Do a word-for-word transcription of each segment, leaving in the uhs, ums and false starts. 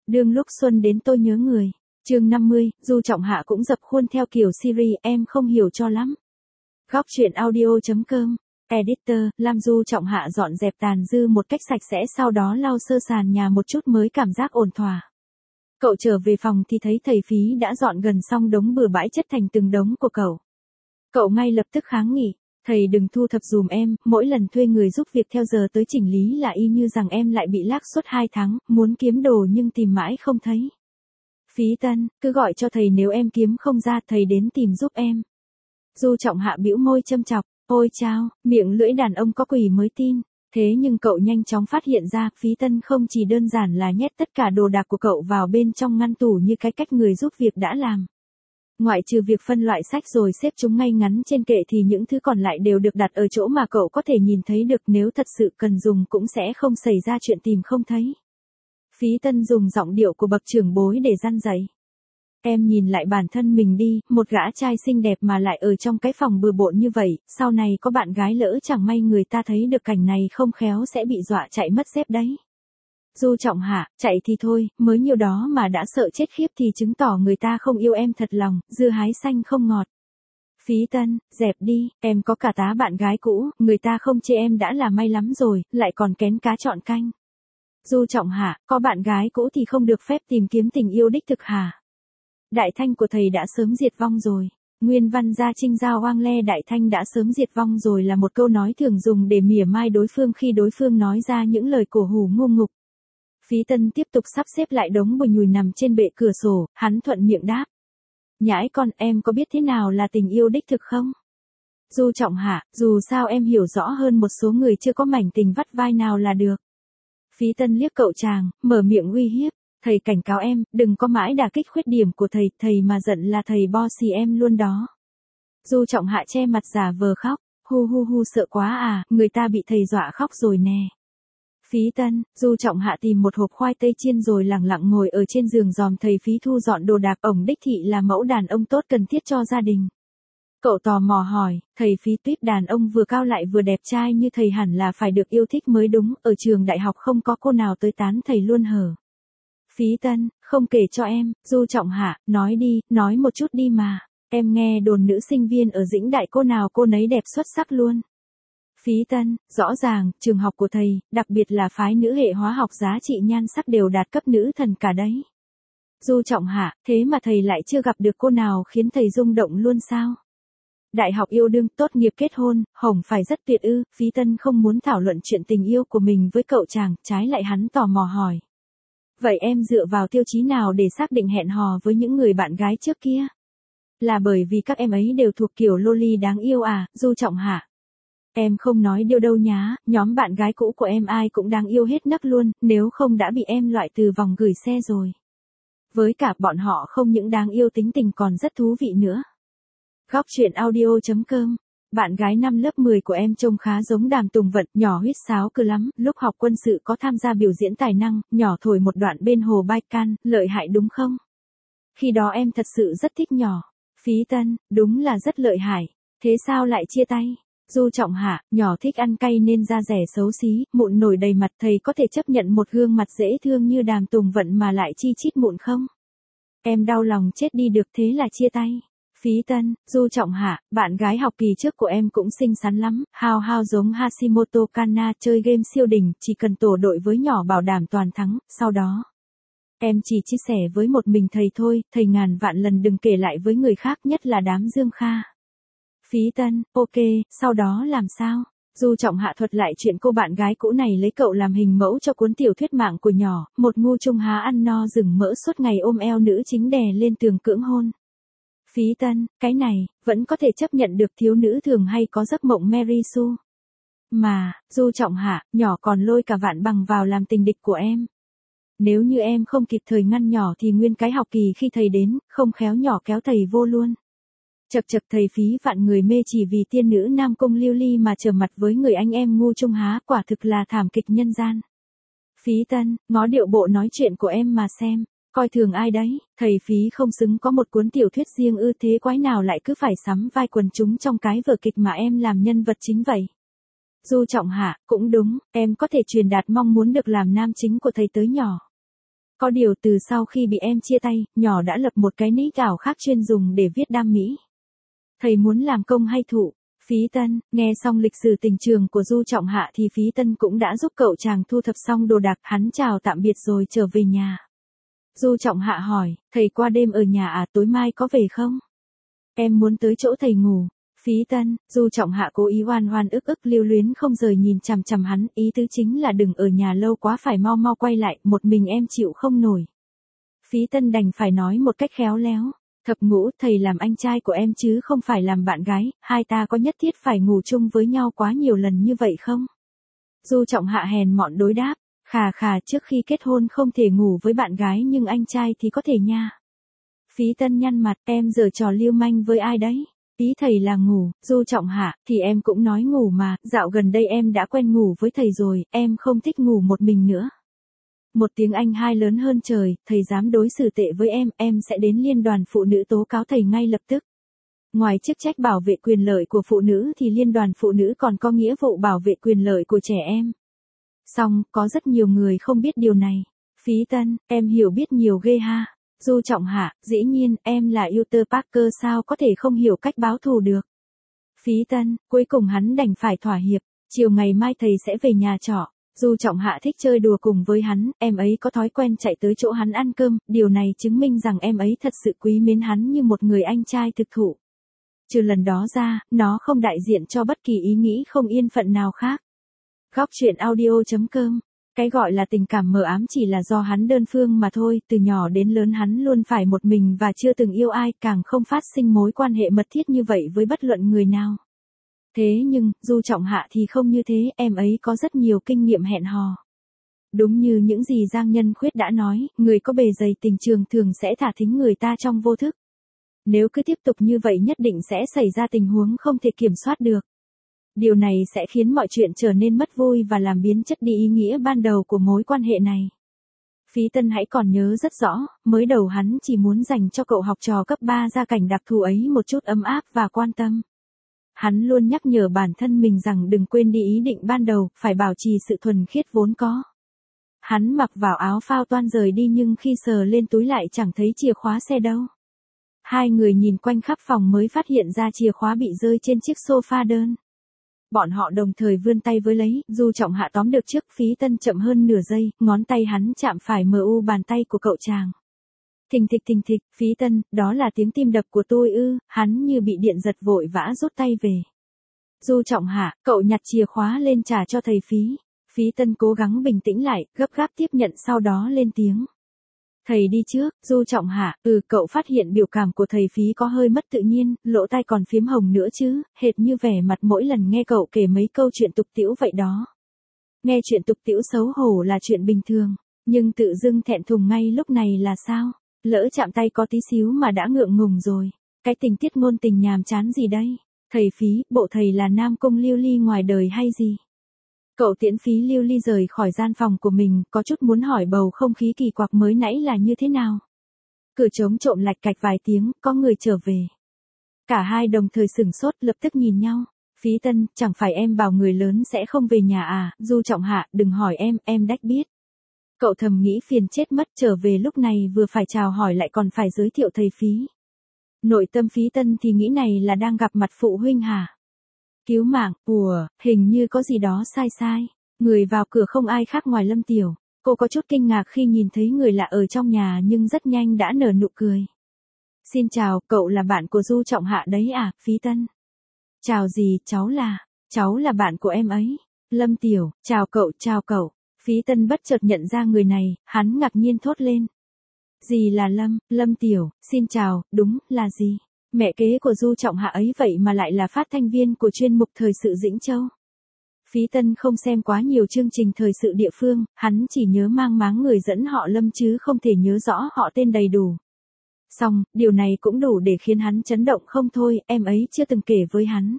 Đương lúc xuân đến tôi nhớ người. Chương năm mươi, Du Trọng Hạ cũng dập khuôn theo kiểu series, em không hiểu cho lắm. Góc truyện audio.com. Editor, Lam. Du Trọng Hạ dọn dẹp tàn dư một cách sạch sẽ, sau đó lau sơ sàn nhà một chút mới cảm giác ổn thỏa. Cậu trở về phòng thì thấy thầy Phí đã dọn gần xong đống bừa bãi chất thành từng đống của cậu. Cậu ngay lập tức kháng nghị, thầy đừng thu thập dùm em, mỗi lần thuê người giúp việc theo giờ tới chỉnh lý là y như rằng em lại bị lác suốt hai tháng, muốn kiếm đồ nhưng tìm mãi không thấy. Phí Tân, cứ gọi cho thầy nếu em kiếm không ra, thầy đến tìm giúp em. Du Trọng Hạ bĩu môi châm chọc, ôi chao, miệng lưỡi đàn ông có quỷ mới tin. Thế nhưng cậu nhanh chóng phát hiện ra, Phí Tân không chỉ đơn giản là nhét tất cả đồ đạc của cậu vào bên trong ngăn tủ như cái cách người giúp việc đã làm. Ngoại trừ việc phân loại sách rồi xếp chúng ngay ngắn trên kệ thì những thứ còn lại đều được đặt ở chỗ mà cậu có thể nhìn thấy được, nếu thật sự cần dùng cũng sẽ không xảy ra chuyện tìm không thấy. Phí Tân dùng giọng điệu của bậc trưởng bối để răn dạy. Em nhìn lại bản thân mình đi, một gã trai xinh đẹp mà lại ở trong cái phòng bừa bộn như vậy, sau này có bạn gái lỡ chẳng may người ta thấy được cảnh này không khéo sẽ bị dọa chạy mất dép đấy. Du Trọng Hạ, chạy thì thôi, mới nhiêu đó mà đã sợ chết khiếp thì chứng tỏ người ta không yêu em thật lòng, dưa hái xanh không ngọt. Phí Tân, dẹp đi, em có cả tá bạn gái cũ, người ta không chê em đã là may lắm rồi, lại còn kén cá chọn canh. Du Trọng Hạ, có bạn gái cũ thì không được phép tìm kiếm tình yêu đích thực hả? Đại thanh của thầy đã sớm diệt vong rồi. Nguyên văn gia trinh giao oang le đại thanh đã sớm diệt vong rồi là một câu nói thường dùng để mỉa mai đối phương khi đối phương nói ra những lời cổ hủ ngu ngục. Phí Tân tiếp tục sắp xếp lại đống bùi nhùi nằm trên bệ cửa sổ, hắn thuận miệng đáp. Nhãi con, em có biết thế nào là tình yêu đích thực không? Du Trọng Hạ, dù sao em hiểu rõ hơn một số người chưa có mảnh tình vắt vai nào là được. Phí Tân liếc cậu chàng, mở miệng uy hiếp. Thầy cảnh cáo em, đừng có mãi đả kích khuyết điểm của thầy, thầy mà giận là thầy bo xì em luôn đó. Du Trọng Hạ che mặt giả vờ khóc, hu hu hu sợ quá à, người ta bị thầy dọa khóc rồi nè. Phí Tân, Du Trọng Hạ tìm một hộp khoai tây chiên rồi lẳng lặng ngồi ở trên giường dòm thầy Phí thu dọn đồ đạc, ổng đích thị là mẫu đàn ông tốt cần thiết cho gia đình. Cậu tò mò hỏi, thầy Phí tuyết đàn ông vừa cao lại vừa đẹp trai như thầy hẳn là phải được yêu thích mới đúng, ở trường đại học không có cô nào tới tán thầy luôn hở. Phí Tân, không kể cho em. Du Trọng Hạ, nói đi, nói một chút đi mà. Em nghe đồn nữ sinh viên ở Dĩnh Đại cô nào cô nấy đẹp xuất sắc luôn. Phí Tân, rõ ràng, trường học của thầy, đặc biệt là phái nữ hệ hóa học giá trị nhan sắc đều đạt cấp nữ thần cả đấy. Du Trọng Hạ, thế mà thầy lại chưa gặp được cô nào khiến thầy rung động luôn sao? Đại học yêu đương, tốt nghiệp kết hôn, hổng phải rất tuyệt ư? Phí Tân không muốn thảo luận chuyện tình yêu của mình với cậu chàng, trái lại hắn tò mò hỏi. Vậy em dựa vào tiêu chí nào để xác định hẹn hò với những người bạn gái trước kia? Là bởi vì các em ấy đều thuộc kiểu loli đáng yêu à, Du Trọng Hạ? Em không nói điêu đâu nhá, nhóm bạn gái cũ của em ai cũng đáng yêu hết nấc luôn, nếu không đã bị em loại từ vòng gửi xe rồi. Với cả bọn họ không những đáng yêu tính tình còn rất thú vị nữa. Góc truyện audio.com. Bạn gái năm lớp mười của em trông khá giống Đàm Tùng Vận, nhỏ huýt sáo cứ lắm, lúc học quân sự có tham gia biểu diễn tài năng, nhỏ thổi một đoạn bên hồ Baikal, lợi hại đúng không? Khi đó em thật sự rất thích nhỏ. Phí Tân, đúng là rất lợi hại. Thế sao lại chia tay? Du Trọng Hạ, nhỏ thích ăn cay nên da rẻ xấu xí, mụn nổi đầy mặt, thầy có thể chấp nhận một gương mặt dễ thương như Đàm Tùng Vận mà lại chi chít mụn không? Em đau lòng chết đi được, thế là chia tay. Phí Tân, Du Trọng Hạ, bạn gái học kỳ trước của em cũng xinh xắn lắm, hao hao giống Hashimoto Kana, chơi game siêu đỉnh, chỉ cần tổ đội với nhỏ bảo đảm toàn thắng, sau đó. Em chỉ chia sẻ với một mình thầy thôi, thầy ngàn vạn lần đừng kể lại với người khác, nhất là đám Dương Kha. Phí Tân, ok, sau đó làm sao? Du Trọng Hạ thuật lại chuyện cô bạn gái cũ này lấy cậu làm hình mẫu cho cuốn tiểu thuyết mạng của nhỏ, một ngu trung há ăn no rừng mỡ suốt ngày ôm eo nữ chính đè lên tường cưỡng hôn. Phí Tân, cái này, vẫn có thể chấp nhận được, thiếu nữ thường hay có giấc mộng Mary Sue. Mà, Du Trọng Hạ, nhỏ còn lôi cả Vạn Bằng vào làm tình địch của em. Nếu như em không kịp thời ngăn nhỏ thì nguyên cái học kỳ khi thầy đến, không khéo nhỏ kéo thầy vô luôn. Chật chật, thầy Phí vạn người mê chỉ vì tiên nữ Nam Cung Lưu Ly mà trở mặt với người anh em ngu trung há, quả thực là thảm kịch nhân gian. Phí Tân, ngó điệu bộ nói chuyện của em mà xem. Coi thường ai đấy, thầy Phí không xứng có một cuốn tiểu thuyết riêng ư, thế quái nào lại cứ phải sắm vai quần chúng trong cái vở kịch mà em làm nhân vật chính vậy? Du Trọng Hạ, cũng đúng, em có thể truyền đạt mong muốn được làm nam chính của thầy tới nhỏ. Có điều từ sau khi bị em chia tay, nhỏ đã lập một cái nick ảo khác chuyên dùng để viết đam mỹ. Thầy muốn làm công hay thụ? Phí Tân, nghe xong lịch sử tình trường của Du Trọng Hạ thì Phí Tân cũng đã giúp cậu chàng thu thập xong đồ đạc, hắn chào tạm biệt rồi trở về nhà. Du Trọng Hạ hỏi, thầy qua đêm ở nhà à, tối mai có về không? Em muốn tới chỗ thầy ngủ. Phí Tân, Du Trọng Hạ cố ý oan oan ức ức lưu luyến không rời nhìn chằm chằm hắn, ý tứ chính là đừng ở nhà lâu quá, phải mau mau quay lại, một mình em chịu không nổi. Phí Tân đành phải nói một cách khéo léo, thập ngũ, thầy làm anh trai của em chứ không phải làm bạn gái, hai ta có nhất thiết phải ngủ chung với nhau quá nhiều lần như vậy không? Du Trọng Hạ hèn mọn đối đáp, khà khà, trước khi kết hôn không thể ngủ với bạn gái nhưng anh trai thì có thể nha. Phí Tân nhăn mặt, em giở trò lưu manh với ai đấy? Ý thầy là ngủ. Du Trọng Hạ, thì em cũng nói ngủ mà, dạo gần đây em đã quen ngủ với thầy rồi, em không thích ngủ một mình nữa. Một tiếng Anh hai lớn hơn trời, thầy dám đối xử tệ với em, em sẽ đến liên đoàn phụ nữ tố cáo thầy ngay lập tức. Ngoài chức trách bảo vệ quyền lợi của phụ nữ thì liên đoàn phụ nữ còn có nghĩa vụ bảo vệ quyền lợi của trẻ em. Song, có rất nhiều người không biết điều này. Phí Tân, em hiểu biết nhiều ghê ha. Du Trọng Hạ, dĩ nhiên, em là Uther Parker sao có thể không hiểu cách báo thù được. Phí Tân, cuối cùng hắn đành phải thỏa hiệp, chiều ngày mai thầy sẽ về nhà trọ. Du Trọng Hạ thích chơi đùa cùng với hắn, em ấy có thói quen chạy tới chỗ hắn ăn cơm, điều này chứng minh rằng em ấy thật sự quý mến hắn như một người anh trai thực thụ. Trừ lần đó ra, nó không đại diện cho bất kỳ ý nghĩ không yên phận nào khác. Góc truyện audio chấm com. Cái gọi là tình cảm mờ ám chỉ là do hắn đơn phương mà thôi, từ nhỏ đến lớn hắn luôn phải một mình và chưa từng yêu ai, càng không phát sinh mối quan hệ mật thiết như vậy với bất luận người nào. Thế nhưng, Du Trọng Hạ thì không như thế, em ấy có rất nhiều kinh nghiệm hẹn hò. Đúng như những gì Giang Nhân Khuyết đã nói, người có bề dày tình trường thường sẽ thả thính người ta trong vô thức. Nếu cứ tiếp tục như vậy nhất định sẽ xảy ra tình huống không thể kiểm soát được. Điều này sẽ khiến mọi chuyện trở nên mất vui và làm biến chất đi ý nghĩa ban đầu của mối quan hệ này. Phí Tân hãy còn nhớ rất rõ, mới đầu hắn chỉ muốn dành cho cậu học trò cấp ba gia cảnh đặc thù ấy một chút ấm áp và quan tâm. Hắn luôn nhắc nhở bản thân mình rằng đừng quên đi ý định ban đầu, phải bảo trì sự thuần khiết vốn có. Hắn mặc vào áo phao toan rời đi nhưng khi sờ lên túi lại chẳng thấy chìa khóa xe đâu. Hai người nhìn quanh khắp phòng mới phát hiện ra chìa khóa bị rơi trên chiếc sofa đơn. Bọn họ đồng thời vươn tay với lấy, Du Trọng Hạ tóm được trước, Phí Tân chậm hơn nửa giây, ngón tay hắn chạm phải mờ u bàn tay của cậu chàng. Thình thịch thình thịch, Phí Tân, đó là tiếng tim đập của tôi ư? Hắn như bị điện giật vội vã rút tay về. Du Trọng Hạ, cậu nhặt chìa khóa lên trả cho thầy Phí. Phí Tân cố gắng bình tĩnh lại, gấp gáp tiếp nhận sau đó lên tiếng. Thầy đi trước. Du Trọng Hạ, ừ, cậu phát hiện biểu cảm của thầy Phí có hơi mất tự nhiên, lỗ tai còn phiếm hồng nữa chứ, hệt như vẻ mặt mỗi lần nghe cậu kể mấy câu chuyện tục tĩu vậy đó. Nghe chuyện tục tĩu xấu hổ là chuyện bình thường, nhưng tự dưng thẹn thùng ngay lúc này là sao? Lỡ chạm tay có tí xíu mà đã ngượng ngùng rồi. Cái tình tiết ngôn tình nhàm chán gì đây? Thầy Phí, bộ thầy là nam cung Lưu Ly ngoài đời hay gì? Cậu tiễn Phí Lưu Ly rời khỏi gian phòng của mình, có chút muốn hỏi bầu không khí kỳ quặc mới nãy là như thế nào. Cửa trống trộm lạch cạch vài tiếng, có người trở về. Cả hai đồng thời sửng sốt, lập tức nhìn nhau. Phí Tân, chẳng phải em bảo người lớn sẽ không về nhà à? Du Trọng Hạ, đừng hỏi em, em đách biết. Cậu thầm nghĩ phiền chết mất, trở về lúc này vừa phải chào hỏi lại còn phải giới thiệu thầy Phí. Nội tâm Phí Tân thì nghĩ này là đang gặp mặt phụ huynh hả? Cứu mạng, ùa, hình như có gì đó sai sai. Người vào cửa không ai khác ngoài Lâm Tiểu. Cô có chút kinh ngạc khi nhìn thấy người lạ ở trong nhà nhưng rất nhanh đã nở nụ cười. Xin chào, cậu là bạn của Du Trọng Hạ đấy à, Phí Tân? Chào gì, cháu là, cháu là bạn của em ấy. Lâm Tiểu, chào cậu, chào cậu. Phí Tân bất chợt nhận ra người này, hắn ngạc nhiên thốt lên. Gì là Lâm, Lâm Tiểu, xin chào, đúng, là gì? Mẹ kế của Du Trọng Hạ ấy vậy mà lại là phát thanh viên của chuyên mục thời sự Dĩnh Châu. Phí Tân không xem quá nhiều chương trình thời sự địa phương, hắn chỉ nhớ mang máng người dẫn họ Lâm chứ không thể nhớ rõ họ tên đầy đủ. Xong, điều này cũng đủ để khiến hắn chấn động không thôi, em ấy chưa từng kể với hắn.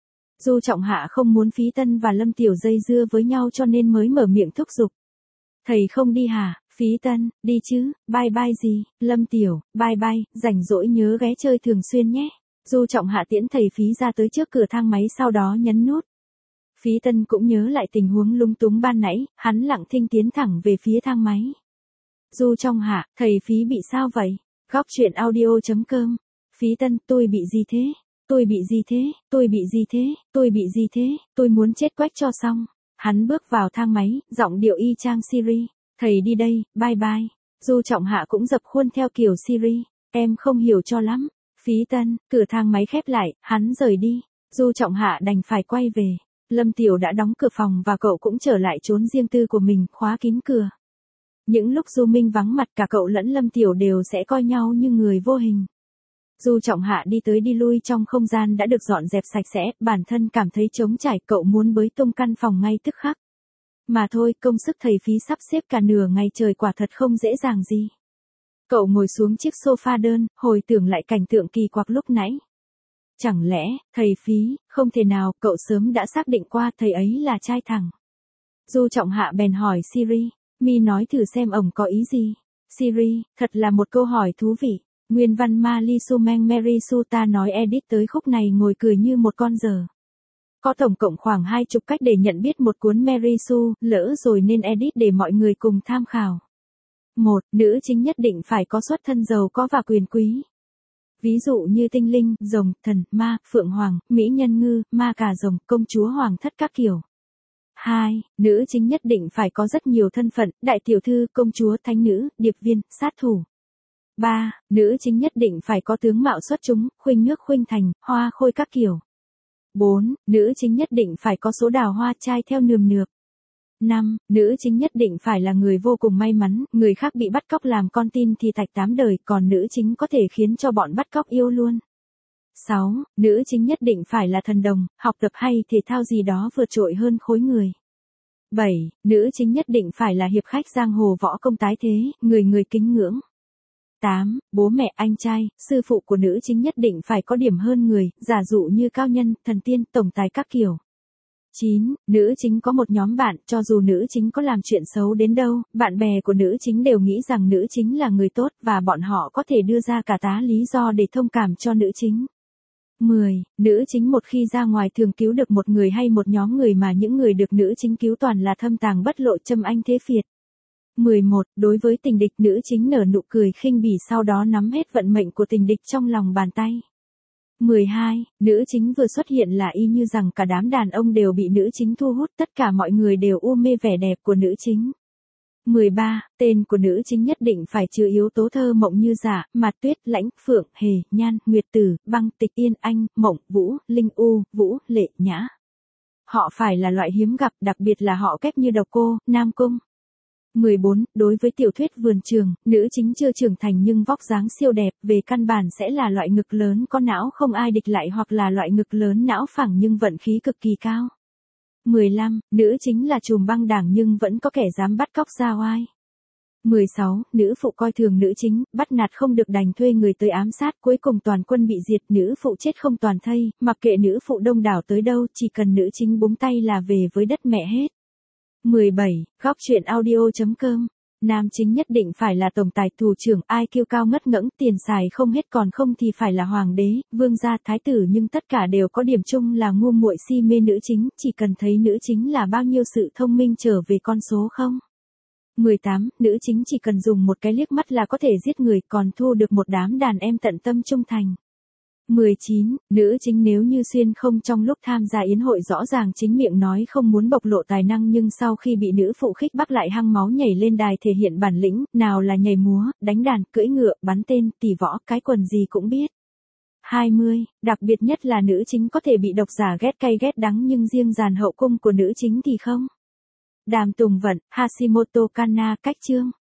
Du Trọng Hạ không muốn Phí Tân và Lâm Tiểu dây dưa với nhau cho nên mới mở miệng thúc giục. Thầy không đi hả? Phí Tân, đi chứ, bye bye gì? Lâm Tiểu, bye bye, rảnh rỗi nhớ ghé chơi thường xuyên nhé. Du Trọng Hạ tiễn thầy Phí ra tới trước cửa thang máy sau đó nhấn nút. Phí Tân cũng nhớ lại tình huống lung túng ban nãy, hắn lặng thinh tiến thẳng về phía thang máy. Du Trong Hạ, thầy Phí bị sao vậy? Góc chuyện audio.com. Phí Tân, tôi bị gì thế? Tôi bị gì thế? Tôi bị gì thế? Tôi bị gì thế? Tôi muốn chết quách cho xong. Hắn bước vào thang máy, giọng điệu y chang Siri. Thầy đi đây, bye bye. Du Trọng Hạ cũng dập khuôn theo kiểu Siri. Em không hiểu cho lắm. Phí Tân, cửa thang máy khép lại, hắn rời đi. Du Trọng Hạ đành phải quay về. Lâm Tiểu đã đóng cửa phòng và cậu cũng trở lại chốn riêng tư của mình, khóa kín cửa. Những lúc Du Minh vắng mặt cả cậu lẫn Lâm Tiểu đều sẽ coi nhau như người vô hình. Du Trọng Hạ đi tới đi lui trong không gian đã được dọn dẹp sạch sẽ, bản thân cảm thấy trống trải, cậu muốn bới tung căn phòng ngay tức khắc. Mà thôi, công sức thầy Phí sắp xếp cả nửa ngày trời quả thật không dễ dàng gì. Cậu ngồi xuống chiếc sofa đơn, hồi tưởng lại cảnh tượng kỳ quặc lúc nãy. Chẳng lẽ, thầy Phí, không thể nào, cậu sớm đã xác định qua thầy ấy là trai thẳng. Du Trọng Hạ bèn hỏi Siri, mi nói thử xem ổng có ý gì. Siri, thật là một câu hỏi thú vị. Nguyên văn Mali Sumeng Mary Suta nói edit tới khúc này ngồi cười như một con dở. Có tổng cộng khoảng hai chục cách để nhận biết một cuốn Mary Su, lỡ rồi nên edit để mọi người cùng tham khảo. một. Nữ chính nhất định phải có xuất thân giàu có và quyền quý. Ví dụ như tinh linh, rồng, thần, ma, phượng hoàng, mỹ nhân ngư, ma cà rồng, công chúa hoàng thất các kiểu. hai. Nữ chính nhất định phải có rất nhiều thân phận, đại tiểu thư, công chúa, thánh nữ, điệp viên, sát thủ. ba. Nữ chính nhất định phải có tướng mạo xuất chúng, khuynh nước khuynh thành, hoa khôi các kiểu. bốn. Nữ chính nhất định phải có số đào hoa trai theo nườm nượp. năm. Nữ chính nhất định phải là người vô cùng may mắn, người khác bị bắt cóc làm con tin thì thạch tám đời, còn nữ chính có thể khiến cho bọn bắt cóc yêu luôn. sáu. Nữ chính nhất định phải là thần đồng, học tập hay thể thao gì đó vượt trội hơn khối người. bảy. Nữ chính nhất định phải là hiệp khách giang hồ võ công tái thế, người người kính ngưỡng. tám. Bố mẹ, anh trai, sư phụ của nữ chính nhất định phải có điểm hơn người, giả dụ như cao nhân, thần tiên, tổng tài các kiểu. chín. Nữ chính có một nhóm bạn, cho dù nữ chính có làm chuyện xấu đến đâu, bạn bè của nữ chính đều nghĩ rằng nữ chính là người tốt, và bọn họ có thể đưa ra cả tá lý do để thông cảm cho nữ chính. mười. Nữ chính một khi ra ngoài thường cứu được một người hay một nhóm người mà những người được nữ chính cứu toàn là thâm tàng bất lộ, châm anh thế phiệt. mười một. Đối với tình địch, nữ chính nở nụ cười khinh bỉ, sau đó nắm hết vận mệnh của tình địch trong lòng bàn tay. mười hai. Nữ chính vừa xuất hiện là y như rằng cả đám đàn ông đều bị nữ chính thu hút, tất cả mọi người đều u mê vẻ đẹp của nữ chính. mười ba. Tên của nữ chính nhất định phải chứa yếu tố thơ mộng như Dạ, Mạt Tuyết, Lãnh, Phượng, Hề, Nhan, Nguyệt Tử, Băng, Tịch, Yên, Anh, Mộng, Vũ, Linh, U, Vũ, Lệ, Nhã. Họ phải là loại hiếm gặp, đặc biệt là họ kép như Độc Cô, Nam Cung. mười bốn. Đối với tiểu thuyết vườn trường, nữ chính chưa trưởng thành nhưng vóc dáng siêu đẹp, về căn bản sẽ là loại ngực lớn có não không ai địch lại hoặc là loại ngực lớn não phẳng nhưng vận khí cực kỳ cao. mười lăm. Nữ chính là trùm băng đảng nhưng vẫn có kẻ dám bắt cóc ra oai. mười sáu. Nữ phụ coi thường nữ chính, bắt nạt không được đành thuê người tới ám sát, cuối cùng toàn quân bị diệt, nữ phụ chết không toàn thây, mặc kệ nữ phụ đông đảo tới đâu, chỉ cần nữ chính búng tay là về với đất mẹ hết. mười bảy. Góc chuyện audio.com. Nam chính nhất định phải là tổng tài, thủ trưởng, i kiu cao ngất ngẫng, tiền xài không hết, còn không thì phải là hoàng đế, vương gia, thái tử, nhưng tất cả đều có điểm chung là ngu muội si mê nữ chính, chỉ cần thấy nữ chính là bao nhiêu sự thông minh trở về con số không. mười tám. Nữ chính chỉ cần dùng một cái liếc mắt là có thể giết người, còn thu được một đám đàn em tận tâm trung thành. mười chín. Nữ chính nếu như xuyên không trong lúc tham gia yến hội rõ ràng chính miệng nói không muốn bộc lộ tài năng nhưng sau khi bị nữ phụ khích bác lại hăng máu nhảy lên đài thể hiện bản lĩnh, nào là nhảy múa, đánh đàn, cưỡi ngựa, bắn tên, tỉ võ, cái quần gì cũng biết. hai mươi. Đặc biệt nhất là nữ chính có thể bị độc giả ghét cay ghét đắng nhưng riêng dàn hậu cung của nữ chính thì không. Đàm Tùng Vận, Hashimoto Kanna, cách chương.